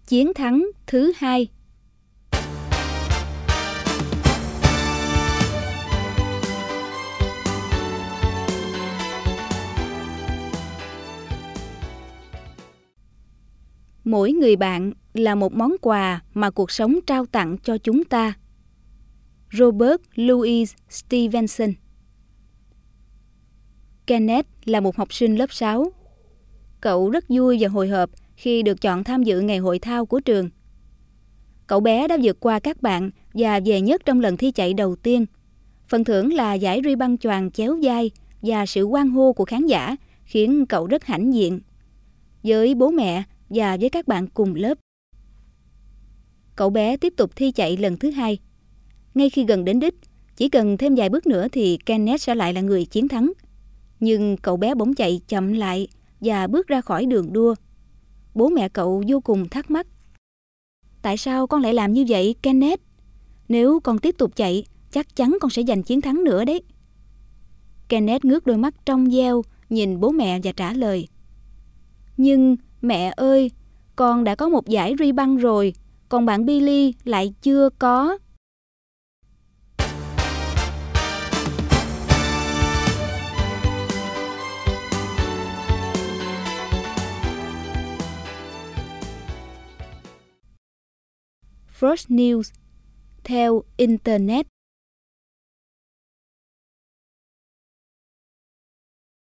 Chiến thắng thứ hai. Mỗi người bạn là một món quà mà cuộc sống trao tặng cho chúng ta. Robert Louis Stevenson. Kenneth là một học sinh lớp 6. Cậu rất vui và hồi hộp khi được chọn tham dự ngày hội thao của trường. Cậu bé đã vượt qua các bạn và về nhất trong lần thi chạy đầu tiên. Phần thưởng là giải ruy băng choàng chéo vai và sự hoan hô của khán giả khiến cậu rất hãnh diện. Với bố mẹ và với các bạn cùng lớp. Cậu bé tiếp tục thi chạy lần thứ hai. Ngay khi gần đến đích, chỉ cần thêm vài bước nữa thì Kenneth sẽ lại là người chiến thắng. Nhưng cậu bé bỗng chạy chậm lại và bước ra khỏi đường đua. Bố mẹ cậu vô cùng thắc mắc. Tại sao con lại làm như vậy, Kenneth? Nếu con tiếp tục chạy, chắc chắn con sẽ giành chiến thắng nữa đấy. Kenneth ngước đôi mắt trong veo, nhìn bố mẹ và trả lời. Nhưng mẹ ơi, con đã có một giải ruy băng rồi, còn bạn Billy lại chưa có. First News. Theo Internet.